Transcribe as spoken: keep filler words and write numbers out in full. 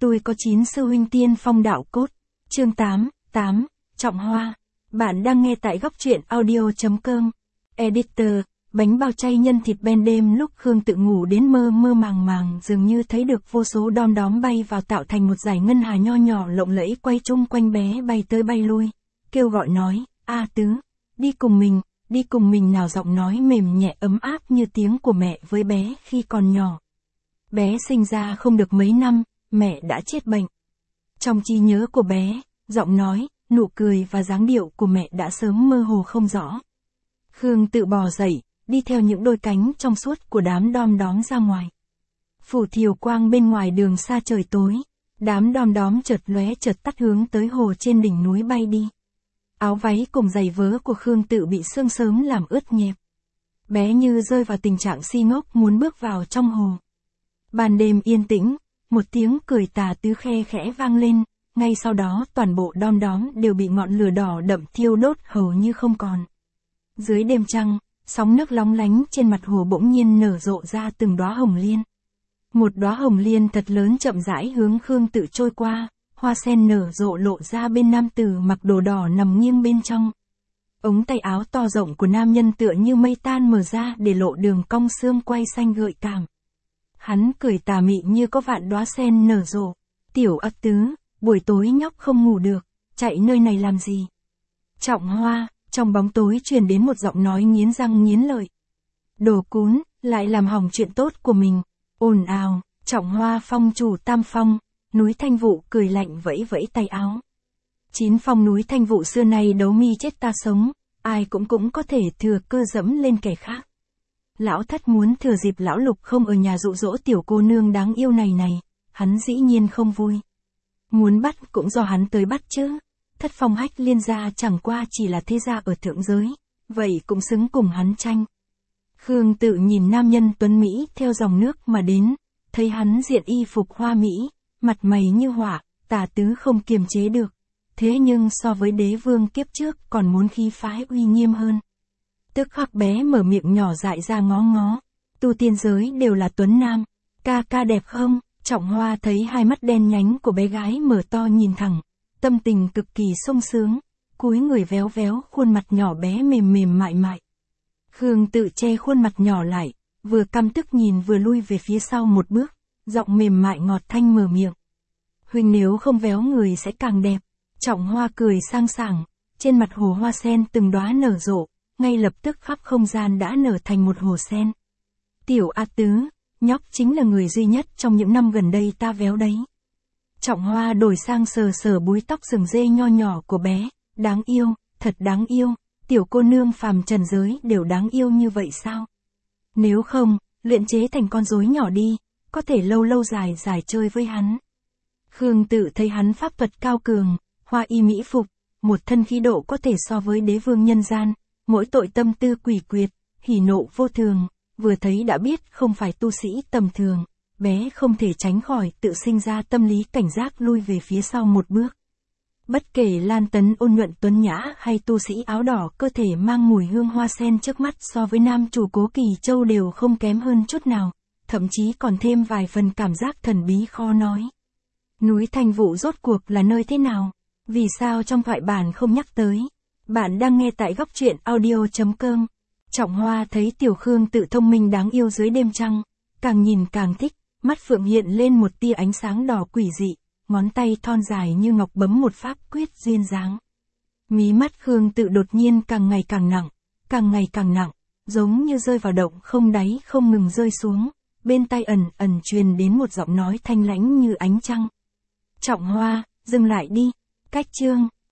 Tôi có chín sư huynh tiên phong đạo cốt. Chương tám, tám, Trọng Hoa. Bạn đang nghe tại góc truyện audio.com. Editor, bánh bao chay nhân thịt ban đêm lúc Khương Tự ngủ đến mơ mơ màng màng dường như thấy được vô số đom đóm bay vào tạo thành một dải ngân hà nho nhỏ lộng lẫy quay chung quanh bé bay tới bay lui. Kêu gọi nói, A Tứ, đi cùng mình, đi cùng mình nào, giọng nói mềm nhẹ ấm áp như tiếng của mẹ với bé khi còn nhỏ. Bé sinh ra không được mấy năm, mẹ đã chết bệnh. Trong trí nhớ của bé, giọng nói, nụ cười và dáng điệu của mẹ đã sớm mơ hồ không rõ. Khương Tự bò dậy, đi theo những đôi cánh trong suốt của đám đom đóm ra ngoài. Phủ thiều quang bên ngoài đường xa trời tối, đám đom đóm chợt lóe chợt tắt hướng tới hồ trên đỉnh núi bay đi. Áo váy cùng giày vớ của Khương Tự bị sương sớm làm ướt nhẹp. Bé như rơi vào tình trạng si ngốc muốn bước vào trong hồ. Ban đêm yên tĩnh, một tiếng cười tà tứ khe khẽ vang lên, ngay sau đó toàn bộ đom đóm đều bị ngọn lửa đỏ đậm thiêu đốt hầu như không còn. Dưới đêm trăng, sóng nước lóng lánh trên mặt hồ bỗng nhiên nở rộ ra từng đóa hồng liên. Một đóa hồng liên thật lớn chậm rãi hướng Khương Tự trôi qua, hoa sen nở rộ lộ ra bên nam tử mặc đồ đỏ nằm nghiêng bên trong. Ống tay áo to rộng của nam nhân tựa như mây tan mở ra để lộ đường cong xương quai xanh gợi cảm. Hắn cười tà mị như có vạn đóa sen nở rộ. Tiểu A Tứ, buổi tối nhóc không ngủ được, chạy nơi này làm gì? Trọng Hoa, trong bóng tối truyền đến một giọng nói nghiến răng nghiến lợi. Đồ cún, lại làm hỏng chuyện tốt của mình. Ồn ào, Trọng Hoa phong chủ tam phong, núi Thanh Vụ cười lạnh vẫy vẫy tay áo. Chín phong núi Thanh Vụ xưa nay đấu mi chết ta sống, ai cũng cũng có thể thừa cơ dẫm lên kẻ khác. Lão Thất muốn thừa dịp lão Lục không ở nhà dụ dỗ tiểu cô nương đáng yêu này này, hắn dĩ nhiên không vui. Muốn bắt cũng do hắn tới bắt chứ. Thất Phong Hách Liên gia chẳng qua chỉ là thế gia ở thượng giới, vậy cũng xứng cùng hắn tranh. Khương Tự nhìn nam nhân tuấn Mỹ theo dòng nước mà đến, thấy hắn diện y phục hoa mỹ, mặt mày như họa, tà tứ không kiềm chế được. Thế nhưng so với đế vương kiếp trước còn muốn khí phái uy nghiêm hơn. Tức khắc bé mở miệng nhỏ dại ra ngó ngó. Tu tiên giới đều là tuấn nam. Ca ca đẹp không? Trọng Hoa thấy hai mắt đen nhánh của bé gái mở to nhìn thẳng. Tâm tình cực kỳ sung sướng. Cúi người véo véo khuôn mặt nhỏ bé mềm mềm mại mại. Khương Tự che khuôn mặt nhỏ lại. Vừa căm tức nhìn vừa lui về phía sau một bước. Giọng mềm mại ngọt thanh mở miệng. Huynh nếu không véo người sẽ càng đẹp. Trọng Hoa cười sang sảng. Trên mặt hồ hoa sen từng đóa nở rộ. Ngay lập tức khắp không gian đã nở thành một hồ sen. Tiểu A Tứ, nhóc chính là người duy nhất trong những năm gần đây ta véo đấy. Trọng Hoa đổi sang sờ sờ búi tóc sừng dê nho nhỏ của bé. Đáng yêu, thật đáng yêu, tiểu cô nương phàm trần giới đều đáng yêu như vậy sao? Nếu không, luyện chế thành con rối nhỏ đi, có thể lâu lâu dài dài chơi với hắn. Khương Tự thấy hắn pháp thuật cao cường, hoa y mỹ phục, một thân khí độ có thể so với đế vương nhân gian. Mỗi tội tâm tư quỷ quyệt, hỉ nộ vô thường, vừa thấy đã biết không phải tu sĩ tầm thường, bé không thể tránh khỏi tự sinh ra tâm lý cảnh giác lui về phía sau một bước. Bất kể Lan Tấn ôn nhuận tuấn nhã hay tu sĩ áo đỏ cơ thể mang mùi hương hoa sen trước mắt so với nam chủ Cố Kỳ Châu đều không kém hơn chút nào, thậm chí còn thêm vài phần cảm giác thần bí khó nói. Núi Thanh Vụ rốt cuộc là nơi thế nào? Vì sao trong thoại bản không nhắc tới? Bạn đang nghe tại góc truyện audio.com. Trọng Hoa thấy tiểu Khương Tự thông minh đáng yêu dưới đêm trăng, càng nhìn càng thích, mắt phượng hiện lên một tia ánh sáng đỏ quỷ dị, ngón tay thon dài như ngọc bấm một pháp quyết duyên dáng. Mí mắt Khương Tự đột nhiên càng ngày càng nặng, càng ngày càng nặng, giống như rơi vào động không đáy không ngừng rơi xuống, bên tai ẩn ẩn truyền đến một giọng nói thanh lãnh như ánh trăng. Trọng Hoa, dừng lại đi, cách chương.